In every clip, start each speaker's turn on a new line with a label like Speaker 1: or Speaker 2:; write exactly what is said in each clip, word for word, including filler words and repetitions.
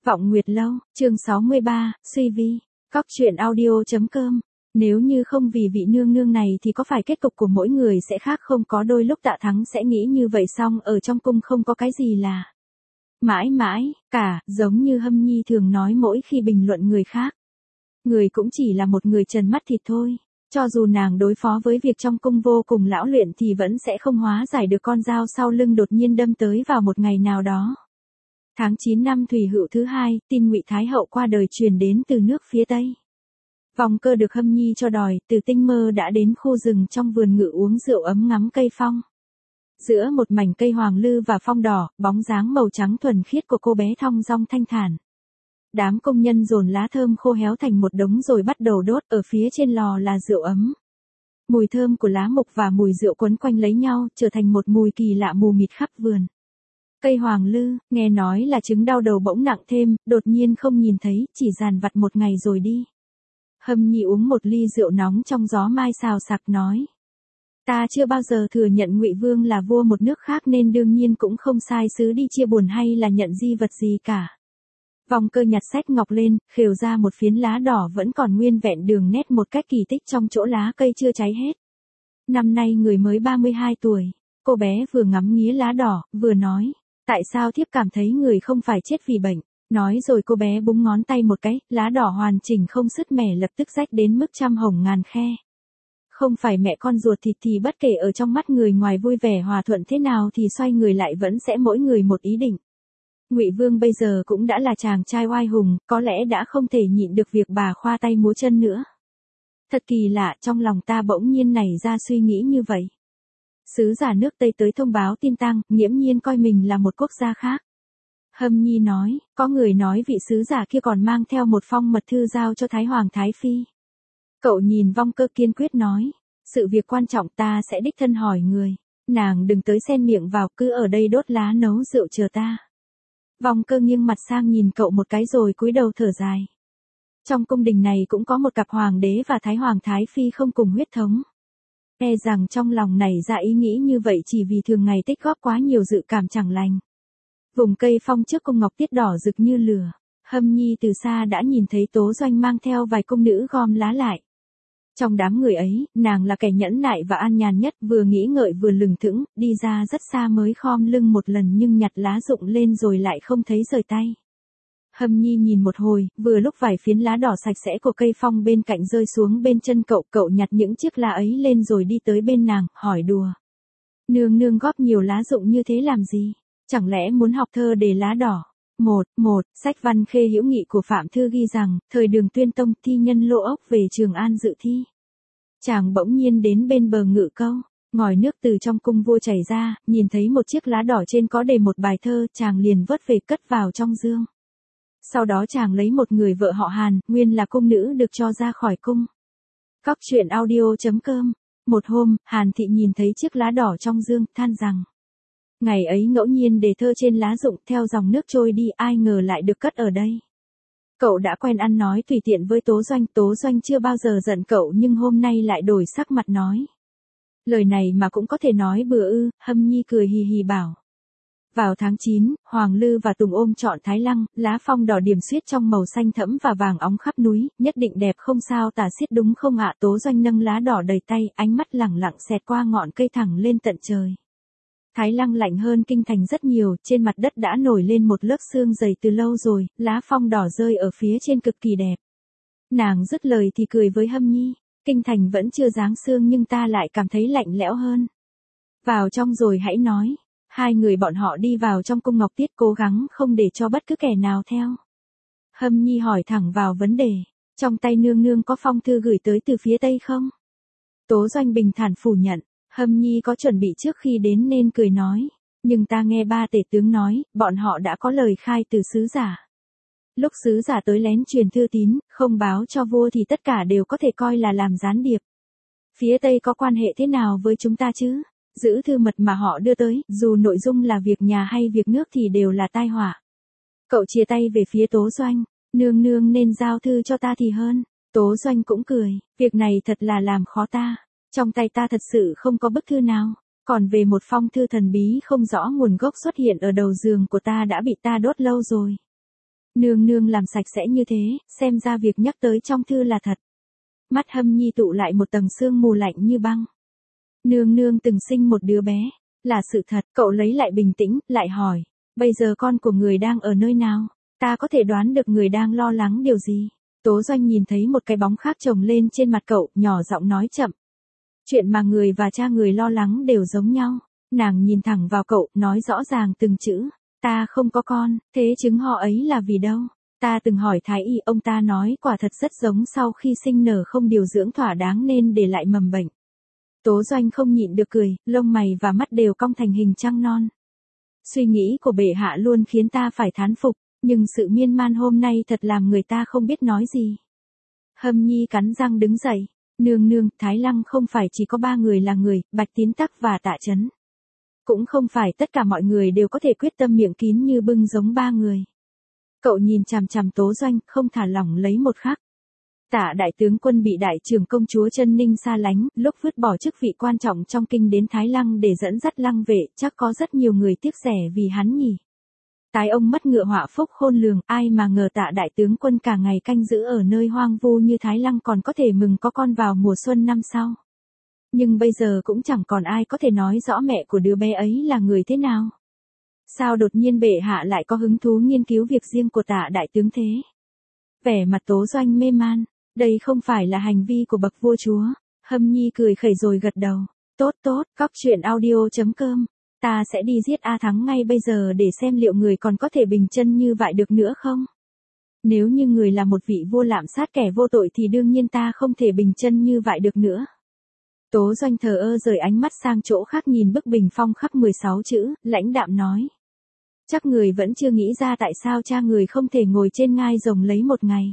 Speaker 1: Vọng Nguyệt Lâu, chương sáu mươi ba, suy vi, cóc truyện audio.com. Nếu như không vì vị nương nương này thì có phải kết cục của mỗi người sẽ khác không? Có đôi lúc Tạ Thắng sẽ nghĩ như vậy, xong ở trong cung không có cái gì là mãi mãi cả, giống như Hâm Nhi thường nói mỗi khi bình luận người khác. Người cũng chỉ là một người trần mắt thịt thôi. Cho dù nàng đối phó với việc trong cung vô cùng lão luyện thì vẫn sẽ không hóa giải được con dao sau lưng đột nhiên đâm tới vào một ngày nào đó. Tháng chín năm Thủy Hựu thứ hai, tin Ngụy Thái hậu qua đời truyền đến từ nước phía Tây. Vòng Cơ được Hâm Nhi cho đòi, từ tinh mơ đã đến khu rừng trong vườn ngự uống rượu ấm ngắm cây phong. Giữa một mảnh cây hoàng lư và phong đỏ, bóng dáng màu trắng thuần khiết của cô bé thong dong thanh thản. Đám công nhân dồn lá thơm khô héo thành một đống rồi bắt đầu đốt, ở phía trên lò là rượu ấm. Mùi thơm của lá mục và mùi rượu quấn quanh lấy nhau, trở thành một mùi kỳ lạ mù mịt khắp vườn. Cây hoàng lư, nghe nói là chứng đau đầu bỗng nặng thêm, đột nhiên không nhìn thấy, chỉ dàn vặt một ngày rồi đi. Hâm Nhi uống một ly rượu nóng trong gió mai xào sạc nói. Ta chưa bao giờ thừa nhận Ngụy Vương là vua một nước khác nên đương nhiên cũng không sai sứ đi chia buồn hay là nhận di vật gì cả. Vòng Cơ nhặt sách ngọc lên, khều ra một phiến lá đỏ vẫn còn nguyên vẹn đường nét một cách kỳ tích trong chỗ lá cây chưa cháy hết. Năm nay người mới ba mươi hai tuổi, cô bé vừa ngắm nghía lá đỏ, vừa nói. Tại sao thiếp cảm thấy người không phải chết vì bệnh? Nói rồi cô bé búng ngón tay một cái, lá đỏ hoàn chỉnh không sứt mẻ lập tức rách đến mức trăm hồng ngàn khe. Không phải mẹ con ruột thịt thì bất kể ở trong mắt người ngoài vui vẻ hòa thuận thế nào thì xoay người lại vẫn sẽ mỗi người một ý định. Ngụy Vương bây giờ cũng đã là chàng trai oai hùng, có lẽ đã không thể nhịn được việc bà khoa tay múa chân nữa. Thật kỳ lạ, trong lòng ta bỗng nhiên nảy ra suy nghĩ như vậy. Sứ giả nước Tây tới thông báo tin tang, nghiễm nhiên coi mình là một quốc gia khác. Hâm Nhi nói, có người nói vị sứ giả kia còn mang theo một phong mật thư giao cho Thái Hoàng Thái Phi. Cậu nhìn Vong Cơ kiên quyết nói, sự việc quan trọng ta sẽ đích thân hỏi người, nàng đừng tới xen miệng vào, cứ ở đây đốt lá nấu rượu chờ ta. Vong Cơ nghiêng mặt sang nhìn cậu một cái rồi cúi đầu thở dài. Trong cung đình này cũng có một cặp hoàng đế và Thái Hoàng Thái Phi không cùng huyết thống. E rằng trong lòng này ra ý nghĩ như vậy chỉ vì thường ngày tích góp quá nhiều dự cảm chẳng lành. Vùng cây phong trước cung ngọc tiết đỏ rực như lửa, Hâm Nhi từ xa đã nhìn thấy Tố Doanh mang theo vài cung nữ gom lá lại. Trong đám người ấy, nàng là kẻ nhẫn nại và an nhàn nhất, vừa nghĩ ngợi vừa lừng thững, đi ra rất xa mới khom lưng một lần nhưng nhặt lá rụng lên rồi lại không thấy rời tay. Hâm Nhi nhìn một hồi, vừa lúc vài phiến lá đỏ sạch sẽ của cây phong bên cạnh rơi xuống bên chân cậu, cậu nhặt những chiếc lá ấy lên rồi đi tới bên nàng, hỏi đùa. Nương nương góp nhiều lá rụng như thế làm gì? Chẳng lẽ muốn học thơ đề lá đỏ? Một, một, sách văn Khê Hữu Nghị của Phạm Thư ghi rằng, thời Đường Tuyên Tông thi nhân Lô Ốc về Trường An dự thi. Chàng bỗng nhiên đến bên bờ ngự câu, ngòi nước từ trong cung vua chảy ra, nhìn thấy một chiếc lá đỏ trên có đề một bài thơ, chàng liền vớt về cất vào trong dương. Sau đó chàng lấy một người vợ họ Hàn, nguyên là cung nữ được cho ra khỏi cung. Cóc truyện audio.com. Một hôm, Hàn Thị nhìn thấy chiếc lá đỏ trong dương, than rằng. Ngày ấy ngẫu nhiên đề thơ trên lá rụng theo dòng nước trôi đi, ai ngờ lại được cất ở đây. Cậu đã quen ăn nói tùy tiện với Tố Doanh, Tố Doanh chưa bao giờ giận cậu nhưng hôm nay lại đổi sắc mặt nói. Lời này mà cũng có thể nói bừa ư? Hâm Nhi cười hì hì bảo. Vào tháng chín, Hoàng Lư và Tùng ôm trọn Thái Lăng, lá phong đỏ điểm xuyết trong màu xanh thẫm và vàng óng khắp núi, nhất định đẹp không sao tả xiết đúng không ạ? Tố Doanh nâng lá đỏ đầy tay, ánh mắt lẳng lặng xẹt qua ngọn cây thẳng lên tận trời. Thái Lăng lạnh hơn kinh thành rất nhiều, trên mặt đất đã nổi lên một lớp sương dày từ lâu rồi, lá phong đỏ rơi ở phía trên cực kỳ đẹp. Nàng dứt lời thì cười với Hâm Nhi, kinh thành vẫn chưa giáng sương nhưng ta lại cảm thấy lạnh lẽo hơn. Vào trong rồi hãy nói. Hai người bọn họ đi vào trong cung ngọc tiết cố gắng không để cho bất cứ kẻ nào theo. Hâm Nhi hỏi thẳng vào vấn đề, trong tay nương nương có phong thư gửi tới từ phía Tây không? Tố Doanh bình thản phủ nhận, Hâm Nhi có chuẩn bị trước khi đến nên cười nói, nhưng ta nghe ba tể tướng nói, bọn họ đã có lời khai từ sứ giả. Lúc sứ giả tới lén truyền thư tín, không báo cho vua thì tất cả đều có thể coi là làm gián điệp. Phía Tây có quan hệ thế nào với chúng ta chứ? Giữ thư mật mà họ đưa tới, dù nội dung là việc nhà hay việc nước thì đều là tai họa. Cậu chia tay về phía Tố Doanh, nương nương nên giao thư cho ta thì hơn. Tố Doanh cũng cười, việc này thật là làm khó ta. Trong tay ta thật sự không có bức thư nào. Còn về một phong thư thần bí không rõ nguồn gốc xuất hiện ở đầu giường của ta đã bị ta đốt lâu rồi. Nương nương làm sạch sẽ như thế, xem ra việc nhắc tới trong thư là thật. Mắt Hâm Nhi tụ lại một tầng sương mù lạnh như băng. Nương nương từng sinh một đứa bé, là sự thật. Cậu lấy lại bình tĩnh, lại hỏi, bây giờ con của người đang ở nơi nào? Ta có thể đoán được người đang lo lắng điều gì. Tố Doanh nhìn thấy một cái bóng khác chồng lên trên mặt cậu, nhỏ giọng nói chậm. Chuyện mà người và cha người lo lắng đều giống nhau. Nàng nhìn thẳng vào cậu, nói rõ ràng từng chữ. Ta không có con, thế chứng họ ấy là vì đâu? Ta từng hỏi thái y, ông ta nói quả thật rất giống, sau khi sinh nở không điều dưỡng thỏa đáng nên để lại mầm bệnh. Tố Doanh không nhịn được cười, lông mày và mắt đều cong thành hình trăng non. Suy nghĩ của bệ hạ luôn khiến ta phải thán phục, nhưng sự miên man hôm nay thật làm người ta không biết nói gì. Hâm Nhi cắn răng đứng dậy. Nương nương, Thái Lăng không phải chỉ có ba người là người, Bạch Tín Tắc và Tạ Chấn. Cũng không phải tất cả mọi người đều có thể quyết tâm miệng kín như bưng giống ba người. Cậu nhìn chằm chằm Tố Doanh, không thả lỏng lấy một khắc. Tạ đại tướng quân bị đại trưởng công chúa Chân Ninh xa lánh, lúc vứt bỏ chức vị quan trọng trong kinh đến Thái Lăng để dẫn dắt Lăng vệ, chắc có rất nhiều người tiếc rẻ vì hắn nhỉ. Tái ông mất ngựa họa phúc khôn lường, ai mà ngờ Tạ đại tướng quân cả ngày canh giữ ở nơi hoang vu như Thái Lăng còn có thể mừng có con vào mùa xuân năm sau. Nhưng bây giờ cũng chẳng còn ai có thể nói rõ mẹ của đứa bé ấy là người thế nào. Sao đột nhiên bệ hạ lại có hứng thú nghiên cứu việc riêng của Tạ đại tướng thế? Vẻ mặt Tố Doanh mê man, đây không phải là hành vi của bậc vua chúa. Hâm Nhi cười khẩy rồi gật đầu. Tốt tốt, cóc truyện audio chấm com. Ta sẽ đi giết A Thắng ngay bây giờ để xem liệu người còn có thể bình chân như vậy được nữa không? Nếu như người là một vị vua lạm sát kẻ vô tội thì đương nhiên ta không thể bình chân như vậy được nữa. Tố Doanh thờ ơ rời ánh mắt sang chỗ khác nhìn bức bình phong khắc mười sáu chữ, lãnh đạm nói. Chắc người vẫn chưa nghĩ ra tại sao cha người không thể ngồi trên ngai rồng lấy một ngày.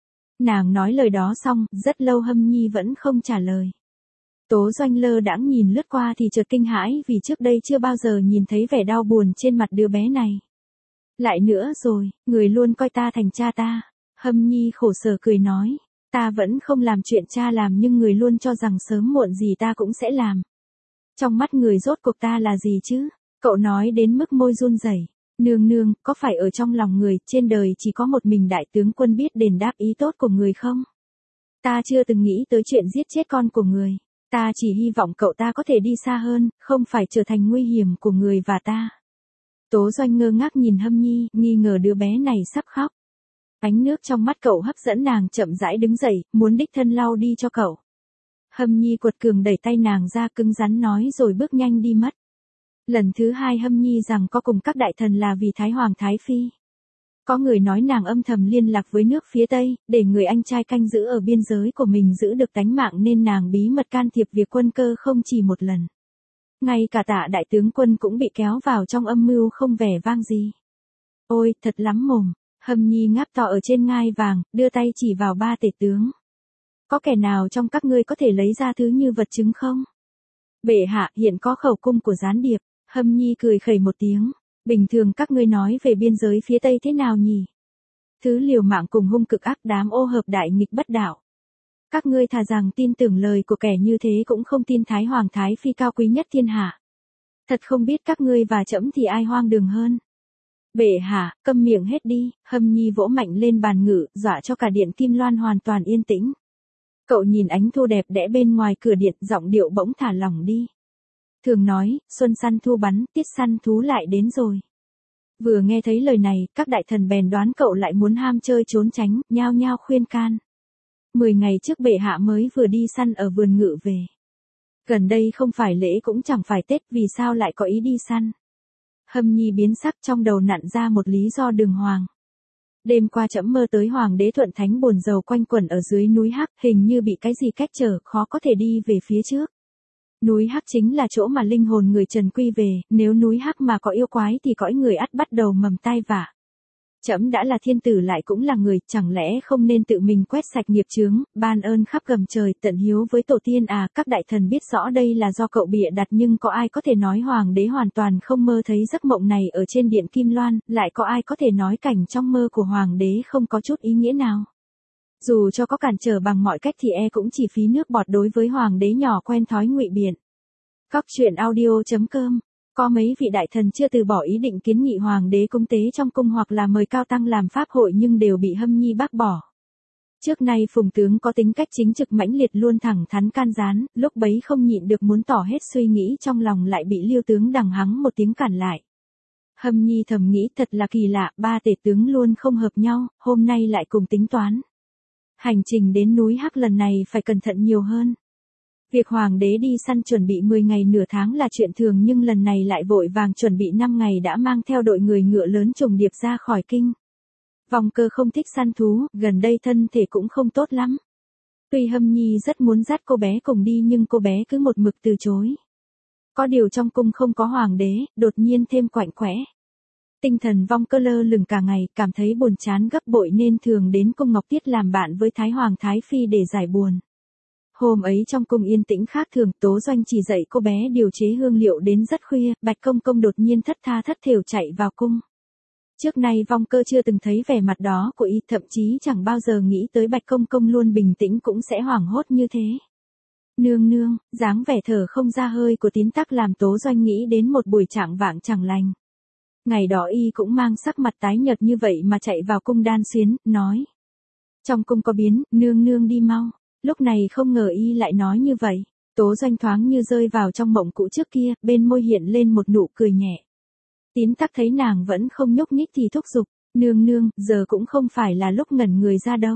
Speaker 1: Nàng nói lời đó xong, rất lâu Hâm Nhi vẫn không trả lời. Tố Doanh lơ đãng nhìn lướt qua thì chợt kinh hãi vì trước đây chưa bao giờ nhìn thấy vẻ đau buồn trên mặt đứa bé này. Lại nữa rồi, người luôn coi ta thành cha ta. Hâm Nhi khổ sở cười nói. Ta vẫn không làm chuyện cha làm nhưng người luôn cho rằng sớm muộn gì ta cũng sẽ làm. Trong mắt người rốt cuộc ta là gì chứ? Cậu nói đến mức môi run rẩy. Nương nương, có phải ở trong lòng người trên đời chỉ có một mình đại tướng quân biết đền đáp ý tốt của người không? Ta chưa từng nghĩ tới chuyện giết chết con của người. Ta chỉ hy vọng cậu ta có thể đi xa hơn, không phải trở thành nguy hiểm của người và ta. Tố Doanh ngơ ngác nhìn Hâm Nhi, nghi ngờ đứa bé này sắp khóc. Ánh nước trong mắt cậu hấp dẫn nàng chậm rãi đứng dậy, muốn đích thân lau đi cho cậu. Hâm Nhi quật cường đẩy tay nàng ra cứng rắn nói rồi bước nhanh đi mất. Lần thứ hai Hâm Nhi rằng có cùng các đại thần là vì Thái Hoàng Thái Phi. Có người nói nàng âm thầm liên lạc với nước phía Tây, để người anh trai canh giữ ở biên giới của mình giữ được tánh mạng nên nàng bí mật can thiệp việc quân cơ không chỉ một lần. Ngay cả Tạ đại tướng quân cũng bị kéo vào trong âm mưu không vẻ vang gì. Ôi, thật lắm mồm. Hâm Nhi ngáp to ở trên ngai vàng, đưa tay chỉ vào ba tể tướng. Có kẻ nào trong các ngươi có thể lấy ra thứ như vật chứng không? Bệ hạ, hiện có khẩu cung của gián điệp. Hâm Nhi cười khẩy một tiếng. Bình thường các ngươi nói về biên giới phía Tây thế nào nhỉ? Thứ liều mạng cùng hung cực ác, đám ô hợp đại nghịch bất đạo. Các ngươi thà rằng tin tưởng lời của kẻ như thế cũng không tin Thái Hoàng Thái Phi cao quý nhất thiên hạ. Thật không biết các ngươi và trẫm thì ai hoang đường hơn. Bệ hạ, câm miệng hết đi. Hâm Nhi vỗ mạnh lên bàn ngự, dọa cho cả điện Kim Loan hoàn toàn yên tĩnh. Cậu nhìn ánh thu đẹp đẽ bên ngoài cửa điện, giọng điệu bỗng thả lỏng đi. Thường nói, xuân săn thu bắn, tiết săn thú lại đến rồi. Vừa nghe thấy lời này, các đại thần bèn đoán cậu lại muốn ham chơi trốn tránh, nhao nhao khuyên can. Mười ngày trước bệ hạ mới vừa đi săn ở vườn ngự về. Gần đây không phải lễ cũng chẳng phải Tết, vì sao lại có ý đi săn? Hâm Nhi biến sắc, trong đầu nặn ra một lý do đường hoàng. Đêm qua trẫm mơ tới Hoàng đế Thuận Thánh buồn rầu quanh quẩn ở dưới núi Hắc, hình như bị cái gì cách trở, khó có thể đi về phía trước. Núi Hắc chính là chỗ mà linh hồn người trần quy về, nếu núi Hắc mà có yêu quái thì cõi người ắt bắt đầu mầm tai vạ. Trẫm đã là thiên tử lại cũng là người, chẳng lẽ không nên tự mình quét sạch nghiệp chướng, ban ơn khắp gầm trời, tận hiếu với tổ tiên à? Các đại thần biết rõ đây là do cậu bịa đặt, nhưng có ai có thể nói Hoàng đế hoàn toàn không mơ thấy giấc mộng này ở trên điện Kim Loan, lại có ai có thể nói cảnh trong mơ của Hoàng đế không có chút ý nghĩa nào? Dù cho có cản trở bằng mọi cách thì e cũng chỉ phí nước bọt đối với Hoàng đế nhỏ quen thói ngụy biện. Cóc truyện audio chấm com Có mấy vị đại thần chưa từ bỏ ý định kiến nghị hoàng đế cúng tế trong cung hoặc là mời cao tăng làm pháp hội nhưng đều bị Hâm Nhi bác bỏ. Trước nay Phùng tướng có tính cách chính trực mãnh liệt luôn thẳng thắn can gián, lúc bấy không nhịn được muốn tỏ hết suy nghĩ trong lòng lại bị Liêu tướng đằng hắng một tiếng cản lại. Hâm Nhi thầm nghĩ thật là kỳ lạ, ba tể tướng luôn không hợp nhau, hôm nay lại cùng tính toán. Hành trình đến núi Hắc lần này phải cẩn thận nhiều hơn. Việc hoàng đế đi săn chuẩn bị mười ngày nửa tháng là chuyện thường nhưng lần này lại vội vàng chuẩn bị năm ngày đã mang theo đội người ngựa lớn trùng điệp ra khỏi kinh. Vòng Cơ không thích săn thú, gần đây thân thể cũng không tốt lắm. Tuy Hâm Nhi rất muốn dắt cô bé cùng đi nhưng cô bé cứ một mực từ chối. Có điều trong cung không có hoàng đế, đột nhiên thêm quạnh quẽ. Tinh thần Vong Cơ lơ lửng cả ngày, cảm thấy buồn chán gấp bội nên thường đến cung Ngọc Tiết làm bạn với Thái Hoàng Thái Phi để giải buồn. Hôm ấy trong cung yên tĩnh khác thường, Tố Doanh chỉ dạy cô bé điều chế hương liệu đến rất khuya, Bạch Công Công đột nhiên thất tha thất thểu chạy vào cung. Trước nay Vong Cơ chưa từng thấy vẻ mặt đó của y, thậm chí chẳng bao giờ nghĩ tới Bạch Công Công luôn bình tĩnh cũng sẽ hoảng hốt như thế. Nương nương, dáng vẻ thở không ra hơi của Tín Tắc làm Tố Doanh nghĩ đến một buổi trạng vạng chẳng lành. Ngày đó y cũng mang sắc mặt tái nhợt như vậy mà chạy vào cung Đan Xuyến, nói. Trong cung có biến, nương nương đi mau. Lúc này không ngờ y lại nói như vậy. Tố Doanh thoáng như rơi vào trong mộng cũ trước kia, bên môi hiện lên một nụ cười nhẹ. Tín Tắc thấy nàng vẫn không nhúc nhích thì thúc giục, nương nương, giờ cũng không phải là lúc ngẩn người ra đâu.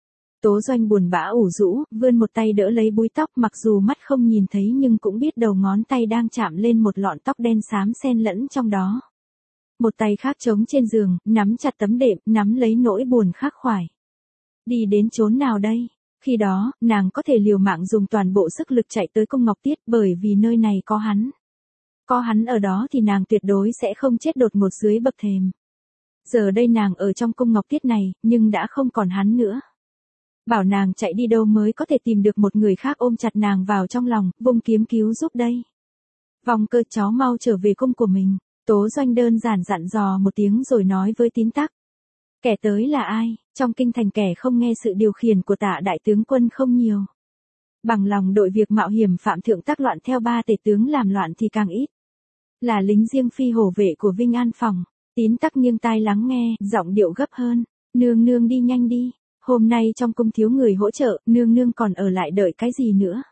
Speaker 1: Tố Doanh buồn bã ủ rũ, vươn một tay đỡ lấy búi tóc mặc dù mắt không nhìn thấy nhưng cũng biết đầu ngón tay đang chạm lên một lọn tóc đen xám xen lẫn trong đó. Một tay khác trống trên giường, nắm chặt tấm đệm, nắm lấy nỗi buồn khắc khoải. Đi đến chốn nào đây? Khi đó, nàng có thể liều mạng dùng toàn bộ sức lực chạy tới cung Ngọc Tiết bởi vì nơi này có hắn. Có hắn ở đó thì nàng tuyệt đối sẽ không chết đột ngột dưới bậc thềm. Giờ đây nàng ở trong cung Ngọc Tiết này, nhưng đã không còn hắn nữa. Bảo nàng chạy đi đâu mới có thể tìm được một người khác ôm chặt nàng vào trong lòng, vung kiếm cứu giúp đây. Vong Cơ, cháu mau trở về cung của mình. Tố Doanh đơn giản dặn dò một tiếng rồi nói với Tín Tắc. Kẻ tới là ai? Trong kinh thành kẻ không nghe sự điều khiển của Tạ đại tướng quân không nhiều. Bằng lòng đội việc mạo hiểm phạm thượng tác loạn theo ba tể tướng làm loạn thì càng ít. Là lính riêng phi hổ vệ của Vinh An Phòng. Tín Tắc nghiêng tai lắng nghe, giọng điệu gấp hơn. Nương nương đi nhanh đi. Hôm nay trong cung thiếu người hỗ trợ, nương nương còn ở lại đợi cái gì nữa?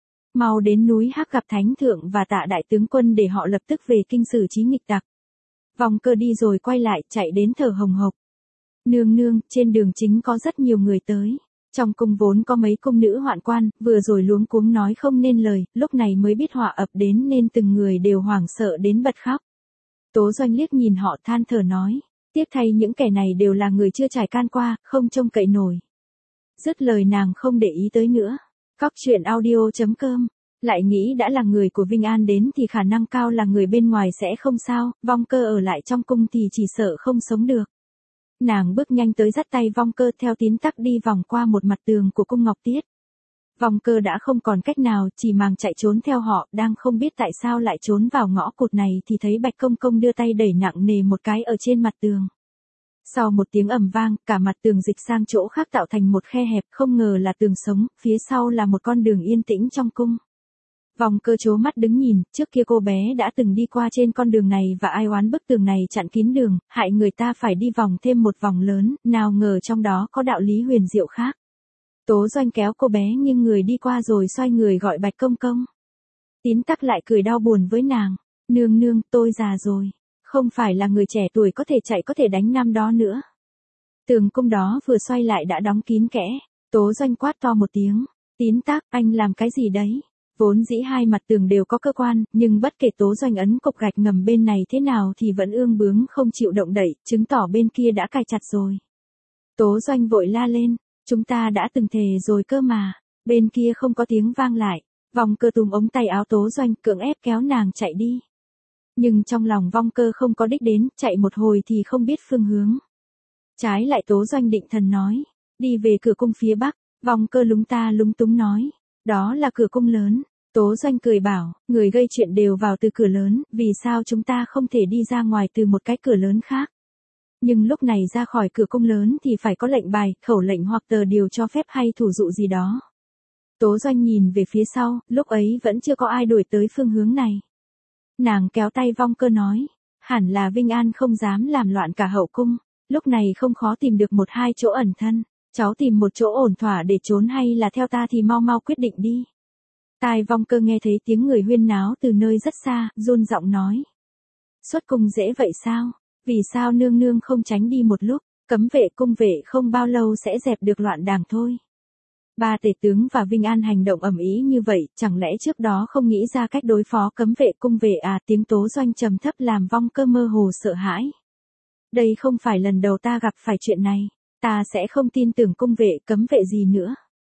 Speaker 1: Mau đến núi Hắc gặp Thánh Thượng và Tạ đại tướng quân để họ lập tức về kinh xử trí nghịch tặc. Vong Cơ đi rồi quay lại, chạy đến thở hồng hộc. Nương nương, trên đường chính có rất nhiều người tới. Trong cung vốn có mấy cung nữ hoạn quan, vừa rồi luống cuống nói không nên lời, lúc này mới biết họa ập đến nên từng người đều hoảng sợ đến bật khóc. Tố Doanh liếc nhìn họ than thở nói, tiếc thay những kẻ này đều là người chưa trải can qua, không trông cậy nổi. Dứt lời nàng không để ý tới nữa. Cóc truyện audio chấm com, lại nghĩ đã là người của Vinh An đến thì khả năng cao là người bên ngoài sẽ không sao, Vong Cơ ở lại trong cung thì chỉ sợ không sống được. Nàng bước nhanh tới dắt tay Vong Cơ theo Tín Tắc đi vòng qua một mặt tường của cung Ngọc Tiết. Vong Cơ đã không còn cách nào, chỉ màng chạy trốn theo họ, đang không biết tại sao lại trốn vào ngõ cụt này thì thấy Bạch Công Công đưa tay đẩy nặng nề một cái ở trên mặt tường. Sau một tiếng ầm vang, cả mặt tường dịch sang chỗ khác tạo thành một khe hẹp, không ngờ là tường sống, phía sau là một con đường yên tĩnh trong cung. Vong Cơ trố mắt đứng nhìn, trước kia cô bé đã từng đi qua trên con đường này và ai oán bức tường này chặn kín đường, hại người ta phải đi vòng thêm một vòng lớn, nào ngờ trong đó có đạo lý huyền diệu khác. Tố Doanh kéo cô bé nghiêng người đi qua rồi xoay người gọi Bạch Công Công. Tín Tắc lại cười đau buồn với nàng, nương nương, tôi già rồi. Không phải là người trẻ tuổi có thể chạy có thể đánh năm đó nữa. Tường cung đó vừa xoay lại đã đóng kín kẽ. Tố Doanh quát to một tiếng. Tín Tắc, anh làm cái gì đấy? Vốn dĩ hai mặt tường đều có cơ quan, nhưng bất kể Tố Doanh ấn cục gạch ngầm bên này thế nào thì vẫn ương bướng không chịu động đậy, chứng tỏ bên kia đã cài chặt rồi. Tố Doanh vội la lên. Chúng ta đã từng thề rồi cơ mà. Bên kia không có tiếng vang lại. Vong Cơ túm ống tay áo Tố Doanh cưỡng ép kéo nàng chạy đi. Nhưng trong lòng Vong Cơ không có đích đến, chạy một hồi thì không biết phương hướng. Trái lại Tố Doanh định thần nói, đi về cửa cung phía bắc. Vong Cơ lúng ta lúng túng nói, đó là cửa cung lớn. Tố Doanh cười bảo, người gây chuyện đều vào từ cửa lớn, vì sao chúng ta không thể đi ra ngoài từ một cái cửa lớn khác? Nhưng lúc này ra khỏi cửa cung lớn thì phải có lệnh bài, khẩu lệnh hoặc tờ điều cho phép hay thủ dụ gì đó. Tố Doanh nhìn về phía sau, lúc ấy vẫn chưa có ai đuổi tới phương hướng này. Nàng kéo tay Vong Cơ nói, hẳn là Vinh An không dám làm loạn cả hậu cung, lúc này không khó tìm được một hai chỗ ẩn thân, cháu tìm một chỗ ổn thỏa để trốn hay là theo ta thì mau mau quyết định đi. Tai Vong Cơ nghe thấy tiếng người huyên náo từ nơi rất xa, run giọng nói. Xuất cung dễ vậy sao? Vì sao nương nương không tránh đi một lúc, cấm vệ cung vệ không bao lâu sẽ dẹp được loạn đàng thôi. Ba tể tướng và Vinh An hành động ầm ĩ như vậy, chẳng lẽ trước đó không nghĩ ra cách đối phó cấm vệ cung vệ à? Tiếng Tố Doanh trầm thấp làm Vong Cơ mơ hồ sợ hãi. Đây không phải lần đầu ta gặp phải chuyện này, ta sẽ không tin tưởng cung vệ cấm vệ gì nữa.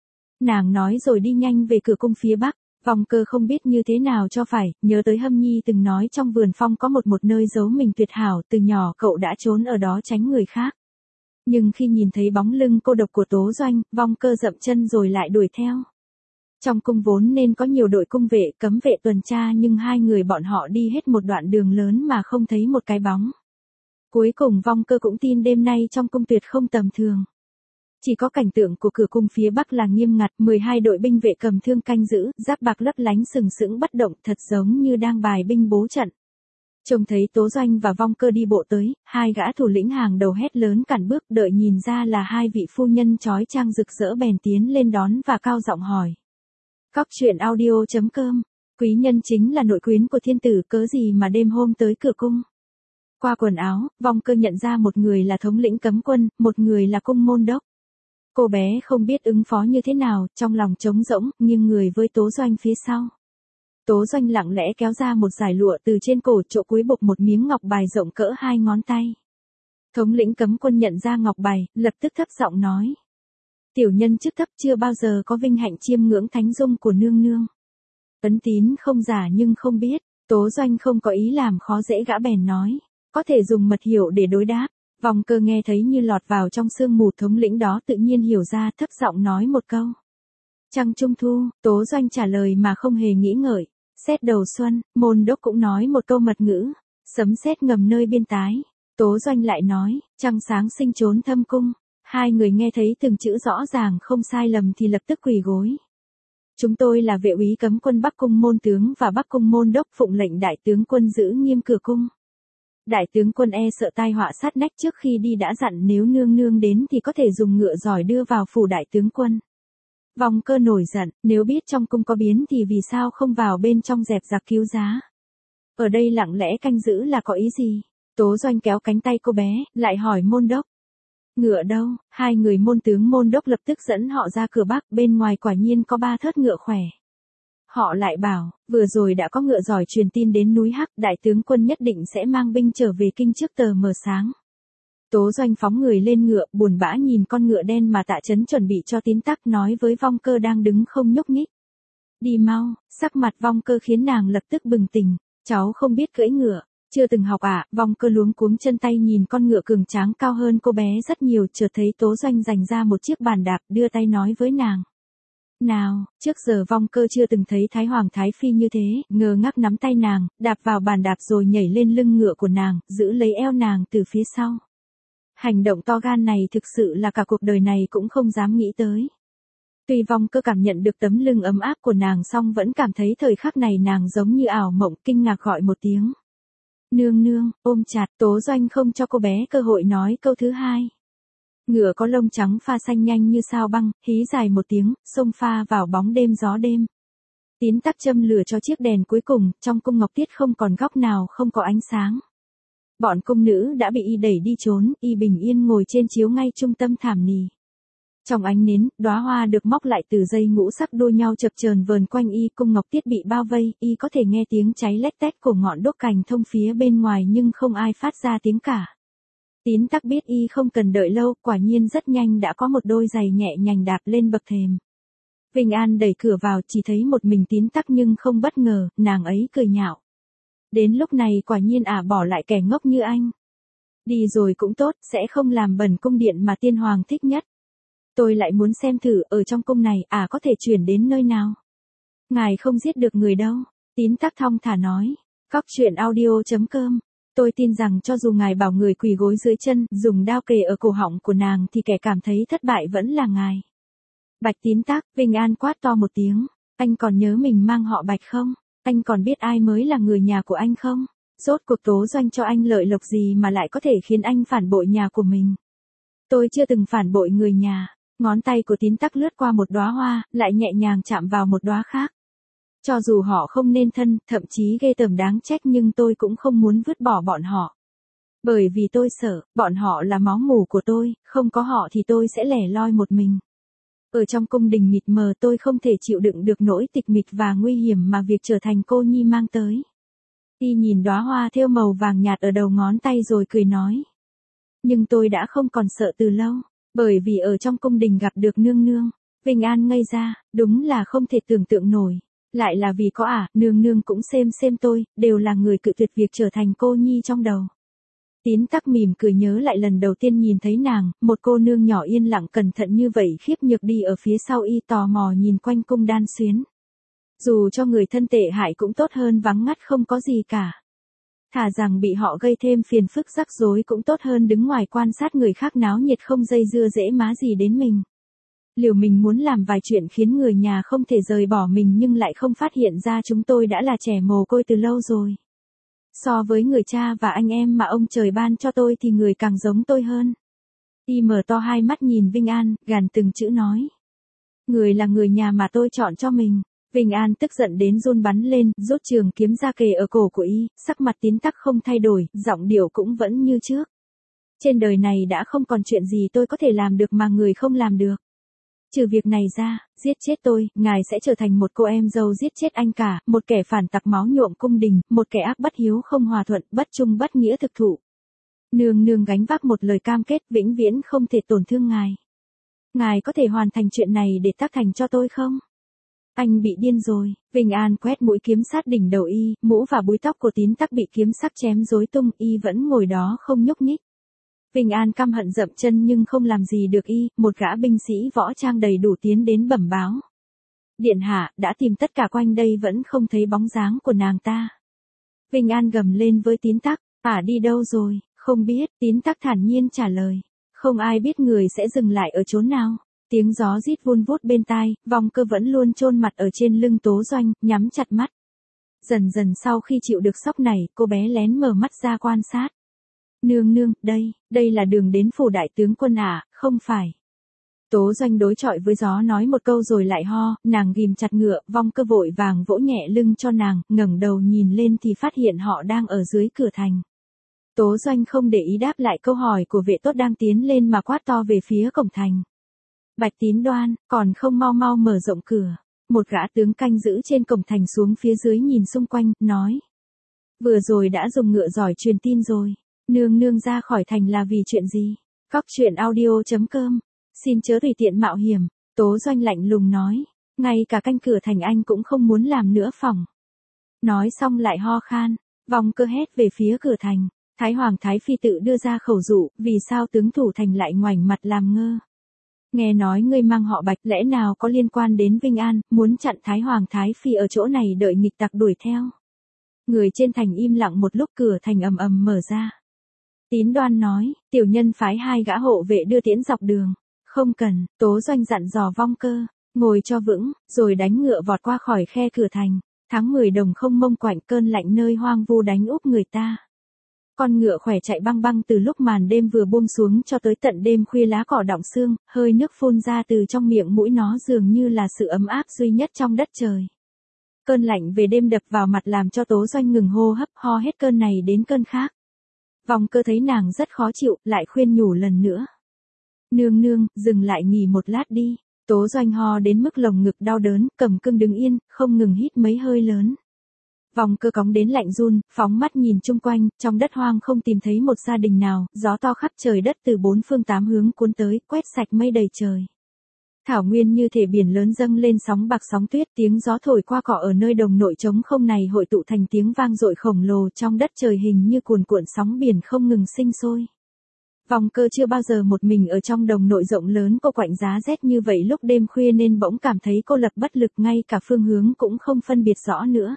Speaker 1: Nàng nói rồi đi nhanh về cửa cung phía bắc. Vong Cơ không biết như thế nào cho phải, nhớ tới Hâm Nhi từng nói trong vườn phong có một một nơi giấu mình tuyệt hảo, từ nhỏ cậu đã trốn ở đó tránh người khác. Nhưng khi nhìn thấy bóng lưng cô độc của Tố Doanh, Vong Cơ dậm chân rồi lại đuổi theo. Trong cung vốn nên có nhiều đội cung vệ, cấm vệ tuần tra nhưng hai người bọn họ đi hết một đoạn đường lớn mà không thấy một cái bóng. Cuối cùng Vong Cơ cũng tin đêm nay trong cung tuyệt không tầm thường. Chỉ có cảnh tượng của cửa cung phía bắc là nghiêm ngặt, mười hai đội binh vệ cầm thương canh giữ, giáp bạc lấp lánh sừng sững bất động, thật giống như đang bài binh bố trận. Trông thấy Tố Doanh và Vong Cơ đi bộ tới, hai gã thủ lĩnh hàng đầu hét lớn cản bước, đợi nhìn ra là hai vị phu nhân chói chang rực rỡ bèn tiến lên đón và cao giọng hỏi. Cóc truyện audio chấm com, quý nhân chính là nội quyến của thiên tử, cớ gì mà đêm hôm tới cửa cung. Qua quần áo, Vong Cơ nhận ra một người là thống lĩnh cấm quân, một người là cung môn đốc. Cô bé không biết ứng phó như thế nào, trong lòng trống rỗng, nghiêng người với Tố Doanh phía sau. Tố Doanh lặng lẽ kéo ra một dải lụa từ trên cổ, chỗ cuối buộc một miếng ngọc bài rộng cỡ hai ngón tay. Thống lĩnh cấm quân nhận ra ngọc bài, lập tức thấp giọng nói. Tiểu nhân chức thấp chưa bao giờ có vinh hạnh chiêm ngưỡng thánh dung của nương nương. Ấn tín không giả nhưng không biết, Tố Doanh không có ý làm khó dễ gã bèn nói. Có thể dùng mật hiệu để đối đáp. Vong Cơ nghe thấy như lọt vào trong sương mù, thống lĩnh đó tự nhiên hiểu ra, thấp giọng nói một câu. Trăng trung thu, Tố Doanh trả lời mà không hề nghĩ ngợi. Sét đầu xuân, môn đốc cũng nói một câu mật ngữ. Sấm sét ngầm nơi biên tái. Tố Doanh lại nói, trăng sáng sinh trốn thâm cung. Hai người nghe thấy từng chữ rõ ràng không sai lầm thì lập tức quỳ gối. Chúng tôi là vệ úy cấm quân Bắc Cung môn tướng và Bắc Cung môn đốc, phụng lệnh đại tướng quân giữ nghiêm cửa cung. Đại tướng quân e sợ tai họa sát nách, trước khi đi đã dặn nếu nương nương đến thì có thể dùng ngựa giỏi đưa vào phủ đại tướng quân. Vong Cơ nổi giận, nếu biết trong cung có biến thì vì sao không vào bên trong dẹp giặc cứu giá. Ở đây lặng lẽ canh giữ là có ý gì? Tố Doanh kéo cánh tay cô bé, lại hỏi môn đốc. Ngựa đâu? Hai người môn tướng môn đốc lập tức dẫn họ ra cửa bắc, bên ngoài quả nhiên có ba thớt ngựa khỏe. Họ lại bảo, vừa rồi đã có ngựa giỏi truyền tin đến núi Hắc, đại tướng quân nhất định sẽ mang binh trở về kinh trước tờ mờ sáng. Tố Doanh phóng người lên ngựa, buồn bã nhìn con ngựa đen mà Tạ Chấn chuẩn bị cho Tín Tắc, nói với Vong Cơ đang đứng không nhúc nhích. Đi mau, sắc mặt Vong Cơ khiến nàng lập tức bừng tỉnh, cháu không biết cưỡi ngựa, chưa từng học à? Vong Cơ luống cuống chân tay nhìn con ngựa cường tráng cao hơn cô bé rất nhiều, chợt thấy Tố Doanh giành ra một chiếc bàn đạp, đưa tay nói với nàng. Nào, trước giờ Vong Cơ chưa từng thấy Thái Hoàng Thái Phi như thế, ngơ ngác nắm tay nàng, đạp vào bàn đạp rồi nhảy lên lưng ngựa của nàng, giữ lấy eo nàng từ phía sau. Hành động to gan này thực sự là cả cuộc đời này cũng không dám nghĩ tới. Tuy Vong Cơ cảm nhận được tấm lưng ấm áp của nàng song vẫn cảm thấy thời khắc này nàng giống như ảo mộng, kinh ngạc gọi một tiếng. Nương nương, ôm chặt. Tố Doanh không cho cô bé cơ hội nói câu thứ hai. Ngựa có lông trắng pha xanh nhanh như sao băng, hí dài một tiếng, xông pha vào bóng đêm gió đêm. Tín Tắc châm lửa cho chiếc đèn cuối cùng, trong cung ngọc tiết không còn góc nào không có ánh sáng. Bọn cung nữ đã bị y đẩy đi trốn, y bình yên ngồi trên chiếu ngay trung tâm thảm nì. Trong ánh nến, đóa hoa được móc lại từ dây ngũ sắc đua nhau chập chờn vờn quanh y, cung ngọc tiết bị bao vây, y có thể nghe tiếng cháy lách tách của ngọn đốt cành thông phía bên ngoài nhưng không ai phát ra tiếng cả. Tín Tắc biết y không cần đợi lâu, quả nhiên rất nhanh đã có một đôi giày nhẹ nhàng đạp lên bậc thềm. Vinh An đẩy cửa vào, chỉ thấy một mình Tín Tắc nhưng không bất ngờ, nàng ấy cười nhạo. Đến lúc này quả nhiên ả bỏ lại kẻ ngốc như anh. Đi rồi cũng tốt, sẽ không làm bẩn cung điện mà tiên hoàng thích nhất. Tôi lại muốn xem thử, ở trong cung này, ả có thể chuyển đến nơi nào. Ngài không giết được người đâu. Tín Tắc thong thả nói. Cóc truyện audio chấm com. Tôi tin rằng cho dù ngài bảo người quỳ gối dưới chân, dùng đao kề ở cổ họng của nàng thì kẻ cảm thấy thất bại vẫn là ngài. Bạch Tín Tắc, Vinh An quát to một tiếng. Anh còn nhớ mình mang họ Bạch không? Anh còn biết ai mới là người nhà của anh không? Rốt cuộc Tố Doanh cho anh lợi lộc gì mà lại có thể khiến anh phản bội nhà của mình? Tôi chưa từng phản bội người nhà. Ngón tay của Tín Tắc lướt qua một đóa hoa, lại nhẹ nhàng chạm vào một đóa khác. Cho dù họ không nên thân, thậm chí ghê tởm đáng trách, nhưng tôi cũng không muốn vứt bỏ bọn họ. Bởi vì tôi sợ, bọn họ là máu mủ của tôi, không có họ thì tôi sẽ lẻ loi một mình. Ở trong cung đình mịt mờ tôi không thể chịu đựng được nỗi tịch mịch và nguy hiểm mà việc trở thành cô nhi mang tới. Y nhìn đóa hoa thêu màu vàng nhạt ở đầu ngón tay rồi cười nói. Nhưng tôi đã không còn sợ từ lâu, bởi vì ở trong cung đình gặp được nương nương. Vinh An ngây ra, đúng là không thể tưởng tượng nổi. Lại là vì có à, nương nương cũng xem xem tôi, đều là người cự tuyệt việc trở thành cô nhi trong đầu. Tín Tắc mỉm cười nhớ lại lần đầu tiên nhìn thấy nàng, một cô nương nhỏ yên lặng cẩn thận như vậy, khiếp nhược đi ở phía sau y, tò mò nhìn quanh cung đan xuyến. Dù cho người thân tệ hại cũng tốt hơn vắng ngắt không có gì cả. Thà rằng bị họ gây thêm phiền phức rắc rối cũng tốt hơn đứng ngoài quan sát người khác náo nhiệt không dây dưa dễ má gì đến mình. Liều mình muốn làm vài chuyện khiến người nhà không thể rời bỏ mình nhưng lại không phát hiện ra chúng tôi đã là trẻ mồ côi từ lâu rồi. So với người cha và anh em mà ông trời ban cho tôi thì người càng giống tôi hơn. Y mở to hai mắt nhìn Vinh An, gàn từng chữ nói. Người là người nhà mà tôi chọn cho mình. Vinh An tức giận đến run bắn lên, rút trường kiếm ra kề ở cổ của y, sắc mặt Tín Tắc không thay đổi, giọng điệu cũng vẫn như trước. Trên đời này đã không còn chuyện gì tôi có thể làm được mà người không làm được. Trừ việc này ra, giết chết tôi, ngài sẽ trở thành một cô em dâu giết chết anh cả, một kẻ phản tặc máu nhuộm cung đình, một kẻ ác bất hiếu không hòa thuận, bất trung bất nghĩa thực thụ. Nương nương gánh vác một lời cam kết vĩnh viễn không thể tổn thương ngài. Ngài có thể hoàn thành chuyện này để tác thành cho tôi không? Anh bị điên rồi. Vinh An quét mũi kiếm sát đỉnh đầu y, mũ và búi tóc của Tín Tắc bị kiếm sắc chém rối tung, y vẫn ngồi đó không nhúc nhích. Vinh An căm hận dậm chân nhưng không làm gì được y, một gã binh sĩ võ trang đầy đủ tiến đến bẩm báo. Điện hạ, đã tìm tất cả quanh đây vẫn không thấy bóng dáng của nàng ta. Vinh An gầm lên với Tín Tắc, ả đi đâu rồi, không biết, Tín Tắc thản nhiên trả lời. Không ai biết người sẽ dừng lại ở chốn nào. Tiếng gió rít vun vút bên tai, Vong Cơ vẫn luôn chôn mặt ở trên lưng Tố Doanh, nhắm chặt mắt. Dần dần sau khi chịu được sốc này, cô bé lén mở mắt ra quan sát. Nương nương, đây, đây là đường đến phủ đại tướng quân à, không phải. Tố Doanh đối chọi với gió nói một câu rồi lại ho, nàng ghim chặt ngựa, Vong Cơ vội vàng vỗ nhẹ lưng cho nàng, ngẩng đầu nhìn lên thì phát hiện họ đang ở dưới cửa thành. Tố Doanh không để ý đáp lại câu hỏi của vệ tốt đang tiến lên mà quát to về phía cổng thành. Bạch Tín Đoan, còn không mau mau mở rộng cửa. Một gã tướng canh giữ trên cổng thành xuống phía dưới nhìn xung quanh, nói. Vừa rồi đã dùng ngựa giỏi truyền tin rồi. Nương nương ra khỏi thành là vì chuyện gì? Cóc truyện audio chấm com. Xin chớ tùy tiện mạo hiểm. Tố Doanh lạnh lùng nói. Ngay cả canh cửa thành anh cũng không muốn làm nữa phòng. Nói xong lại ho khan. Vong Cơ hét về phía cửa thành. Thái Hoàng Thái Phi tự đưa ra khẩu dụ, vì sao tướng thủ thành lại ngoảnh mặt làm ngơ? Nghe nói ngươi mang họ Bạch, lẽ nào có liên quan đến Vinh An, muốn chặn Thái Hoàng Thái Phi ở chỗ này đợi nghịch tặc đuổi theo. Người trên thành im lặng một lúc, cửa thành ầm ầm mở ra. Tín Đoan nói, tiểu nhân phái hai gã hộ vệ đưa tiễn dọc đường. Không cần, Tố Doanh dặn dò Vong Cơ, ngồi cho vững, rồi đánh ngựa vọt qua khỏi khe cửa thành. Tháng mười đồng không mông quạnh, cơn lạnh nơi hoang vu đánh úp người ta. Con ngựa khỏe chạy băng băng từ lúc màn đêm vừa buông xuống cho tới tận đêm khuya, lá cỏ đọng xương, hơi nước phun ra từ trong miệng mũi nó dường như là sự ấm áp duy nhất trong đất trời. Cơn lạnh về đêm đập vào mặt làm cho Tố Doanh ngừng hô hấp, ho hết cơn này đến cơn khác. Vong Cơ thấy nàng rất khó chịu, lại khuyên nhủ lần nữa. Nương nương, dừng lại nghỉ một lát đi. Tố Doanh ho đến mức lồng ngực đau đớn, cầm cưng đứng yên, không ngừng hít mấy hơi lớn. Vong Cơ cóng đến lạnh run, phóng mắt nhìn chung quanh, trong đất hoang không tìm thấy một gia đình nào, gió to khắp trời đất từ bốn phương tám hướng cuốn tới, quét sạch mây đầy trời. Thảo nguyên như thể biển lớn dâng lên sóng bạc sóng tuyết, tiếng gió thổi qua cỏ ở nơi đồng nội trống không này hội tụ thành tiếng vang dội khổng lồ, trong đất trời hình như cuồn cuộn sóng biển không ngừng sinh sôi. Vong Cơ chưa bao giờ một mình ở trong đồng nội rộng lớn cô quạnh giá rét như vậy lúc đêm khuya nên bỗng cảm thấy cô lập bất lực, ngay cả phương hướng cũng không phân biệt rõ nữa.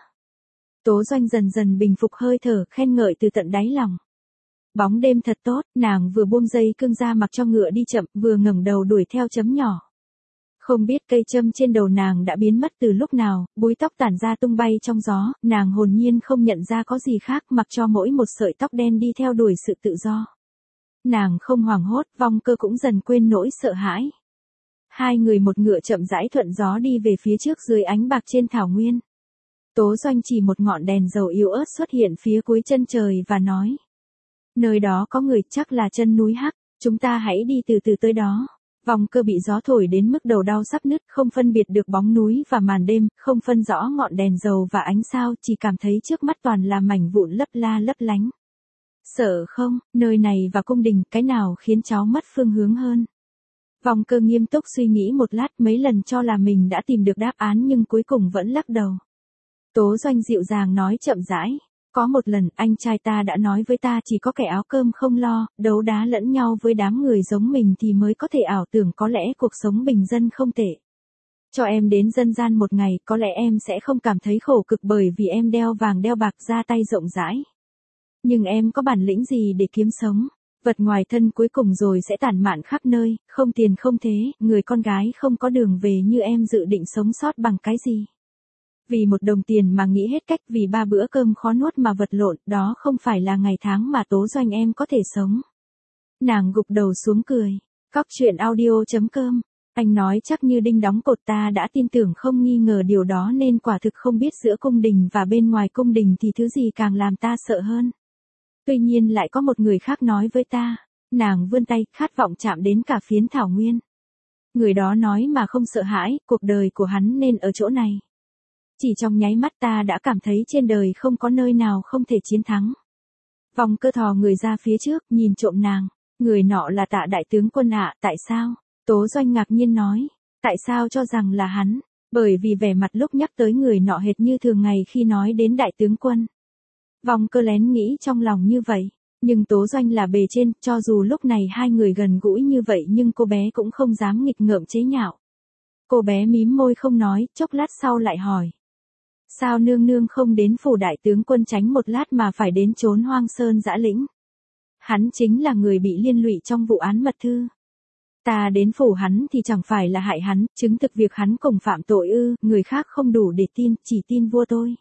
Speaker 1: Tố Doanh dần dần bình phục hơi thở, khen ngợi từ tận đáy lòng. Bóng đêm thật tốt, nàng vừa buông dây cương ra mặc cho ngựa đi chậm, vừa ngẩng đầu đuổi theo chấm nhỏ. Không biết cây châm trên đầu nàng đã biến mất từ lúc nào, búi tóc tản ra tung bay trong gió, nàng hồn nhiên không nhận ra có gì khác, mặc cho mỗi một sợi tóc đen đi theo đuổi sự tự do. Nàng không hoảng hốt, Vong Cơ cũng dần quên nỗi sợ hãi. Hai người một ngựa chậm rãi thuận gió đi về phía trước dưới ánh bạc trên thảo nguyên. Tố Doanh chỉ một ngọn đèn dầu yếu ớt xuất hiện phía cuối chân trời và nói. Nơi đó có người, chắc là chân núi Hắc, chúng ta hãy đi từ từ tới đó. Vong Cơ bị gió thổi đến mức đầu đau sắp nứt, không phân biệt được bóng núi và màn đêm, không phân rõ ngọn đèn dầu và ánh sao, chỉ cảm thấy trước mắt toàn là mảnh vụn lấp la lấp lánh. Sợ không, nơi này và cung đình, cái nào khiến cháu mất phương hướng hơn? Vong Cơ nghiêm túc suy nghĩ một lát, mấy lần cho là mình đã tìm được đáp án nhưng cuối cùng vẫn lắc đầu. Tố Doanh dịu dàng nói chậm rãi. Có một lần, anh trai ta đã nói với ta chỉ có kẻ áo cơm không lo, đấu đá lẫn nhau với đám người giống mình thì mới có thể ảo tưởng có lẽ cuộc sống bình dân không tệ. Cho em đến dân gian một ngày, có lẽ em sẽ không cảm thấy khổ cực bởi vì em đeo vàng đeo bạc ra tay rộng rãi. Nhưng em có bản lĩnh gì để kiếm sống? Vật ngoài thân cuối cùng rồi sẽ tản mạn khắp nơi, không tiền không thế, người con gái không có đường về như em dự định sống sót bằng cái gì? Vì một đồng tiền mà nghĩ hết cách, vì ba bữa cơm khó nuốt mà vật lộn, đó không phải là ngày tháng mà Tố Doanh em có thể sống. Nàng gục đầu xuống cười. Cóc truyện audio chấm com. Anh nói chắc như đinh đóng cột, ta đã tin tưởng không nghi ngờ điều đó nên quả thực không biết giữa cung đình và bên ngoài cung đình thì thứ gì càng làm ta sợ hơn. Tuy nhiên lại có một người khác nói với ta. Nàng vươn tay, khát vọng chạm đến cả phiến thảo nguyên. Người đó nói mà không sợ hãi, cuộc đời của hắn nên ở chỗ này. Chỉ trong nháy mắt ta đã cảm thấy trên đời không có nơi nào không thể chiến thắng. Vong Cơ thò người ra phía trước, nhìn trộm nàng. Người nọ là Tạ đại tướng quân ạ, tại sao? Tố Doanh ngạc nhiên nói. Tại sao cho rằng là hắn? Bởi vì vẻ mặt lúc nhắc tới người nọ hệt như thường ngày khi nói đến đại tướng quân. Vong Cơ lén nghĩ trong lòng như vậy. Nhưng Tố Doanh là bề trên, cho dù lúc này hai người gần gũi như vậy nhưng cô bé cũng không dám nghịch ngợm chế nhạo. Cô bé mím môi không nói, chốc lát sau lại hỏi. Sao nương nương không đến phủ đại tướng quân tránh một lát mà phải đến trốn hoang sơn dã lĩnh? Hắn chính là người bị liên lụy trong vụ án mật thư. Ta đến phủ hắn thì chẳng phải là hại hắn, chứng thực việc hắn cùng phạm tội ư, người khác không đủ để tin, chỉ tin vua tôi.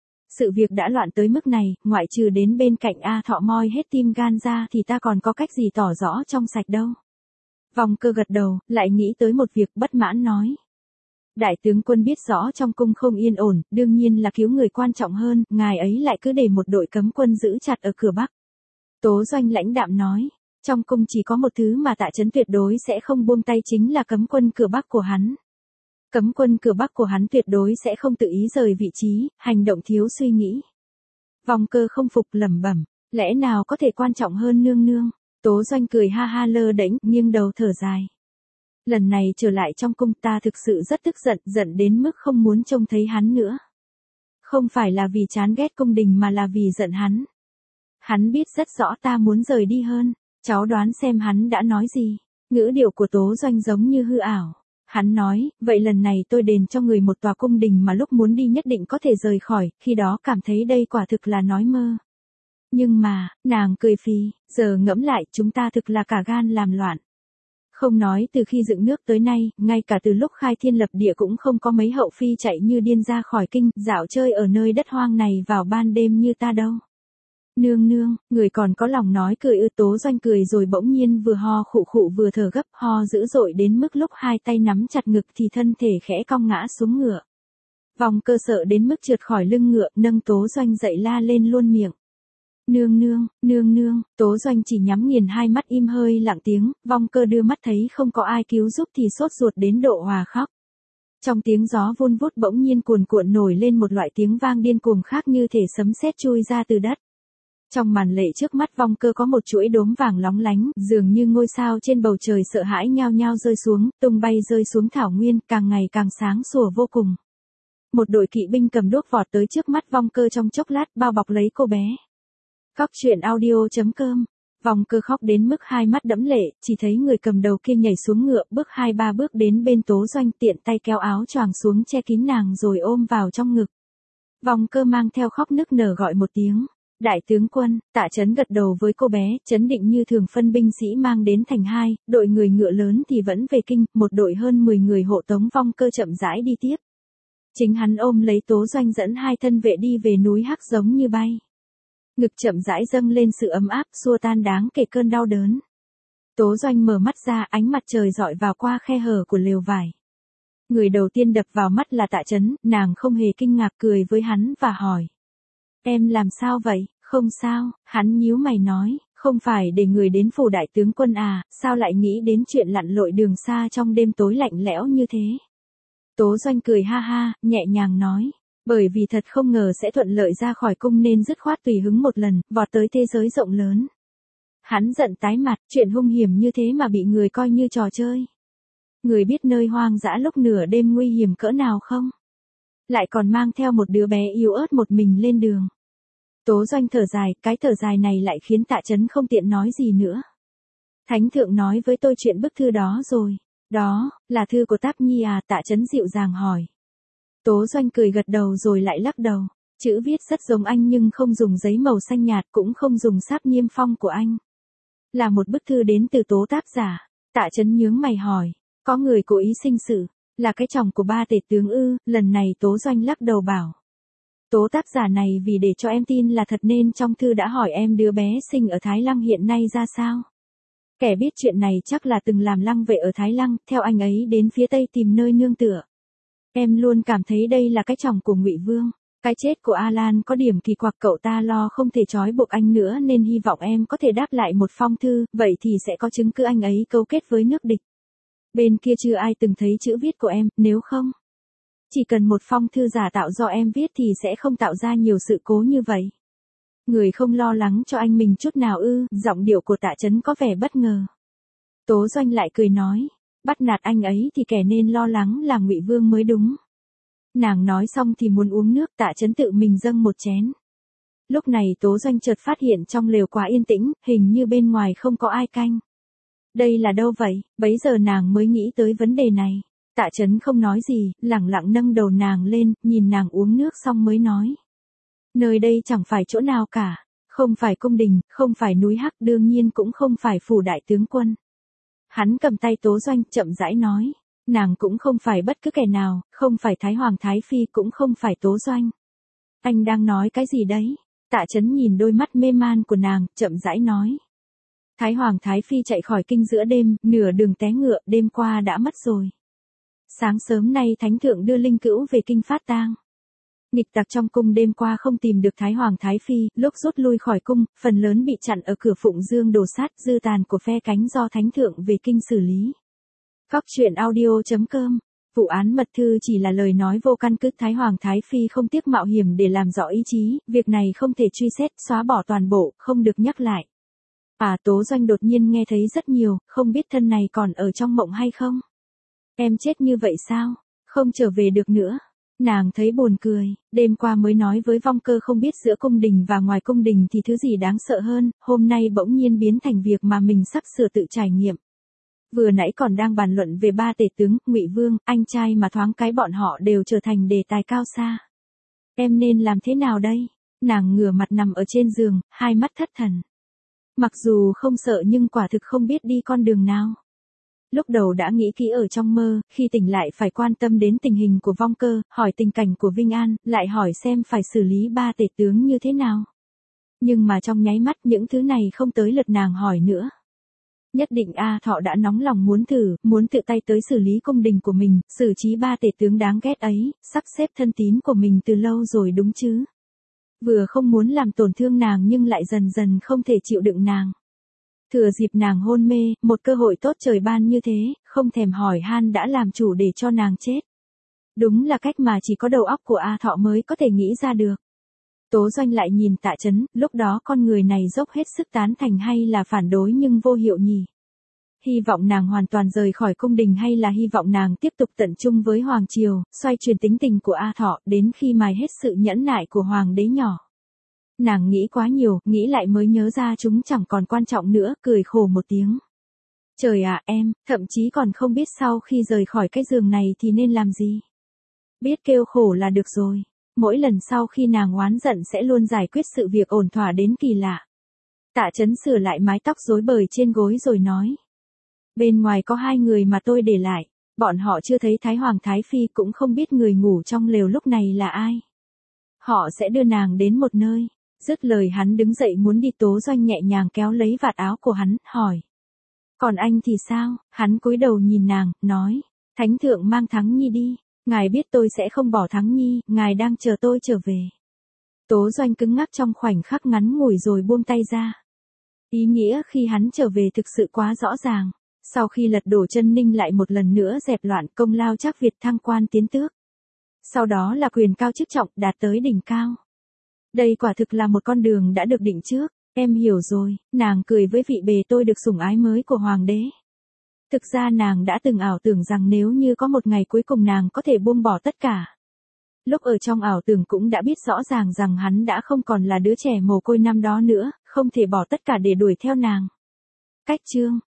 Speaker 1: Sự việc đã loạn tới mức này, ngoại trừ đến bên cạnh A Thọ moi hết tim gan ra thì ta còn có cách gì tỏ rõ trong sạch đâu. Vong Cơ gật đầu, lại nghĩ tới một việc, bất mãn nói. Đại tướng quân biết rõ trong cung không yên ổn, đương nhiên là cứu người quan trọng hơn, ngài ấy lại cứ để một đội cấm quân giữ chặt ở cửa Bắc. Tố Doanh lãnh đạm nói, trong cung chỉ có một thứ mà Tạ Chấn tuyệt đối sẽ không buông tay, chính là cấm quân cửa Bắc của hắn. Cấm quân cửa Bắc của hắn tuyệt đối sẽ không tự ý rời vị trí, hành động thiếu suy nghĩ. Vong Cơ không phục lẩm bẩm, lẽ nào có thể quan trọng hơn nương nương? Tố Doanh cười ha ha lơ đễnh, nghiêng đầu thở dài. Lần này trở lại trong cung ta thực sự rất tức giận, giận đến mức không muốn trông thấy hắn nữa. Không phải là vì chán ghét cung đình mà là vì giận hắn. Hắn biết rất rõ ta muốn rời đi hơn, cháu đoán xem hắn đã nói gì. Ngữ điệu của Tố Doanh giống như hư ảo. Hắn nói, vậy lần này tôi đền cho người một tòa cung đình mà lúc muốn đi nhất định có thể rời khỏi, khi đó cảm thấy đây quả thực là nói mơ. Nhưng mà, nàng cười phì, giờ ngẫm lại chúng ta thực là cả gan làm loạn. Không nói từ khi dựng nước tới nay, ngay cả từ lúc khai thiên lập địa cũng không có mấy hậu phi chạy như điên ra khỏi kinh, dạo chơi ở nơi đất hoang này vào ban đêm như ta đâu. Nương nương, người còn có lòng nói cười ư? Tố Doanh cười rồi bỗng nhiên vừa ho khụ khụ vừa thở gấp, ho dữ dội đến mức lúc hai tay nắm chặt ngực thì thân thể khẽ cong ngã xuống ngựa. Vong Cơ sợ đến mức trượt khỏi lưng ngựa, nâng Tố Doanh dậy la lên luôn miệng. Nương nương, nương nương, Tố Doanh chỉ nhắm nghiền hai mắt im hơi lặng tiếng, Vong Cơ đưa mắt thấy không có ai cứu giúp thì sốt ruột đến độ hòa khóc. Trong tiếng gió vun vút bỗng nhiên cuồn cuộn nổi lên một loại tiếng vang điên cuồng khác như thể sấm sét chui ra từ đất. Trong màn lệ trước mắt Vong Cơ có một chuỗi đốm vàng lóng lánh, dường như ngôi sao trên bầu trời sợ hãi nhao nhao rơi xuống, tung bay rơi xuống thảo nguyên, càng ngày càng sáng sủa vô cùng. Một đội kỵ binh cầm đuốc vọt tới trước mắt Vong Cơ trong chốc lát, bao bọc lấy cô bé. Cóc truyện audio chấm com. Vong Cơ khóc đến mức hai mắt đẫm lệ, chỉ thấy người cầm đầu kia nhảy xuống ngựa, bước hai ba bước đến bên Tố Doanh, tiện tay kéo áo choàng xuống che kín nàng rồi ôm vào trong ngực. Vong Cơ mang theo khóc nức nở gọi một tiếng. Đại tướng quân, Tạ Chấn gật đầu với cô bé, chấn định như thường phân binh sĩ mang đến thành hai, đội người ngựa lớn thì vẫn về kinh, một đội hơn mười người hộ tống Vong Cơ chậm rãi đi tiếp. Chính hắn ôm lấy Tố Doanh dẫn hai thân vệ đi về núi Hắc giống như bay. Ngực chậm rãi dâng lên sự ấm áp, xua tan đáng kể cơn đau đớn. Tố Doanh mở mắt ra, ánh mặt trời rọi vào qua khe hở của lều vải. Người đầu tiên đập vào mắt là Tạ Chấn, nàng không hề kinh ngạc cười với hắn và hỏi. Em làm sao vậy? Không sao, hắn nhíu mày nói, không phải để người đến phủ đại tướng quân à, sao lại nghĩ đến chuyện lặn lội đường xa trong đêm tối lạnh lẽo như thế? Tố Doanh cười ha ha, nhẹ nhàng nói, bởi vì thật không ngờ sẽ thuận lợi ra khỏi cung nên dứt khoát tùy hứng một lần, vọt tới thế giới rộng lớn. Hắn giận tái mặt, chuyện hung hiểm như thế mà bị người coi như trò chơi. Người biết nơi hoang dã lúc nửa đêm nguy hiểm cỡ nào không? Lại còn mang theo một đứa bé yếu ớt một mình lên đường. Tố Doanh thở dài, cái thở dài này lại khiến Tạ Chấn không tiện nói gì nữa. Thánh thượng nói với tôi chuyện bức thư đó rồi. Đó, là thư của Táp Nhi à? Tạ Chấn dịu dàng hỏi. Tố Doanh cười gật đầu rồi lại lắc đầu. Chữ viết rất giống anh nhưng không dùng giấy màu xanh nhạt cũng không dùng sáp niêm phong của anh. Là một bức thư đến từ Tố tác giả. Tạ Chấn nhướng mày hỏi. Có người cố ý sinh sự, là cái chồng của ba tể tướng ư? Lần này Tố Doanh lắc đầu bảo. Tố tác giả này vì để cho em tin là thật nên trong thư đã hỏi em đứa bé sinh ở Thái Lăng hiện nay ra sao. Kẻ biết chuyện này chắc là từng làm lăng vệ ở Thái Lăng, theo anh ấy đến phía Tây tìm nơi nương tựa. Em luôn cảm thấy đây là cái chồng của Ngụy Vương. Cái chết của Alan có điểm kỳ quặc, cậu ta lo không thể trói buộc anh nữa nên hy vọng em có thể đáp lại một phong thư, vậy thì sẽ có chứng cứ anh ấy cấu kết với nước địch. Bên kia chưa ai từng thấy chữ viết của em, nếu không. Chỉ cần một phong thư giả tạo do em viết thì sẽ không tạo ra nhiều sự cố như vậy. Người không lo lắng cho anh mình chút nào ư? Giọng điệu của Tạ Chấn có vẻ bất ngờ. Tố Doanh lại cười nói, bắt nạt anh ấy thì kẻ nên lo lắng là Ngụy Vương mới đúng. Nàng nói xong thì muốn uống nước, Tạ Chấn tự mình dâng một chén. Lúc này Tố Doanh chợt phát hiện trong lều quá yên tĩnh, hình như bên ngoài không có ai canh. Đây là đâu vậy? Bấy giờ nàng mới nghĩ tới vấn đề này. Tạ Chấn không nói gì, lẳng lặng nâng đầu nàng lên, nhìn nàng uống nước xong mới nói. Nơi đây chẳng phải chỗ nào cả, không phải cung đình, không phải núi Hắc, đương nhiên cũng không phải phủ đại tướng quân. Hắn cầm tay Tố Doanh, chậm rãi nói, nàng cũng không phải bất cứ kẻ nào, không phải Thái Hoàng Thái Phi cũng không phải Tố Doanh. Anh đang nói cái gì đấy? Tạ Chấn nhìn đôi mắt mê man của nàng, chậm rãi nói. Thái Hoàng Thái Phi chạy khỏi kinh giữa đêm, nửa đường té ngựa, đêm qua đã mất rồi. Sáng sớm nay Thánh Thượng đưa Linh Cữu về kinh phát tang. Nghịch tặc trong cung đêm qua không tìm được Thái Hoàng Thái Phi, lúc rút lui khỏi cung, phần lớn bị chặn ở cửa Phụng Dương đổ sát, dư tàn của phe cánh do Thánh Thượng về kinh xử lý. Góc truyện audio chấm com. Vụ án mật thư chỉ là lời nói vô căn cứ. Thái Hoàng Thái Phi không tiếc mạo hiểm để làm rõ ý chí, việc này không thể truy xét, xóa bỏ toàn bộ, không được nhắc lại. À, Tố Doanh đột nhiên nghe thấy rất nhiều, không biết thân này còn ở trong mộng hay không? Em chết như vậy sao? Không trở về được nữa. Nàng thấy buồn cười, đêm qua mới nói với Vong Cơ không biết giữa cung đình và ngoài cung đình thì thứ gì đáng sợ hơn, hôm nay bỗng nhiên biến thành việc mà mình sắp sửa tự trải nghiệm. Vừa nãy còn đang bàn luận về ba tể tướng, Ngụy Vương, anh trai mà thoáng cái bọn họ đều trở thành đề tài cao xa. Em nên làm thế nào đây? Nàng ngửa mặt nằm ở trên giường, hai mắt thất thần. Mặc dù không sợ nhưng quả thực không biết đi con đường nào. Lúc đầu đã nghĩ kỹ ở trong mơ, khi tỉnh lại phải quan tâm đến tình hình của Vong Cơ, hỏi tình cảnh của Vinh An, lại hỏi xem phải xử lý ba tể tướng như thế nào. Nhưng mà trong nháy mắt những thứ này không tới lượt nàng hỏi nữa. Nhất định A Thọ đã nóng lòng muốn thử, muốn tự tay tới xử lý cung đình của mình, xử trí ba tể tướng đáng ghét ấy, sắp xếp thân tín của mình từ lâu rồi đúng chứ. Vừa không muốn làm tổn thương nàng nhưng lại dần dần không thể chịu đựng nàng. Thừa dịp nàng hôn mê, một cơ hội tốt trời ban như thế, không thèm hỏi han đã làm chủ để cho nàng chết. Đúng là cách mà chỉ có đầu óc của A Thọ mới có thể nghĩ ra được. Tố Doanh lại nhìn Tạ Chấn, lúc đó con người này dốc hết sức tán thành hay là phản đối nhưng vô hiệu nhỉ? Hy vọng nàng hoàn toàn rời khỏi cung đình hay là hy vọng nàng tiếp tục tận trung với Hoàng Triều, xoay chuyển tính tình của A Thọ đến khi mài hết sự nhẫn nại của Hoàng đế nhỏ. Nàng nghĩ quá nhiều, nghĩ lại mới nhớ ra chúng chẳng còn quan trọng nữa, cười khổ một tiếng. Trời ạ, em, thậm chí còn không biết sau khi rời khỏi cái giường này thì nên làm gì. Biết kêu khổ là được rồi. mỗi lần sau khi nàng oán giận sẽ luôn giải quyết sự việc ổn thỏa đến kỳ lạ. Tạ Chấn sửa lại mái tóc rối bời trên gối rồi nói. Bên ngoài có hai người mà tôi để lại, bọn họ chưa thấy Thái Hoàng Thái Phi cũng không biết người ngủ trong lều lúc này là ai. Họ sẽ đưa nàng đến một nơi. Dứt lời hắn đứng dậy muốn đi. Tố Doanh nhẹ nhàng kéo lấy vạt áo của hắn, hỏi. Còn anh thì sao? Hắn cúi đầu nhìn nàng, nói. Thánh thượng mang Thắng Nhi đi, ngài biết tôi sẽ không bỏ Thắng Nhi, ngài đang chờ tôi trở về. Tố Doanh cứng ngắc trong khoảnh khắc ngắn ngủi rồi buông tay ra. Ý nghĩa khi hắn trở về thực sự quá rõ ràng. Sau khi lật đổ Chân Ninh lại một lần nữa dẹp loạn, công lao Trác Việt thăng quan tiến tước. Sau đó là quyền cao chức trọng, đạt tới đỉnh cao. Đây quả thực là một con đường đã được định trước. Em hiểu rồi, nàng cười với vị bề tôi được sủng ái mới của hoàng đế. Thực ra nàng đã từng ảo tưởng rằng nếu như có một ngày cuối cùng nàng có thể buông bỏ tất cả. Lúc ở trong ảo tưởng cũng đã biết rõ ràng rằng hắn đã không còn là đứa trẻ mồ côi năm đó nữa, không thể bỏ tất cả để đuổi theo nàng. Cách chương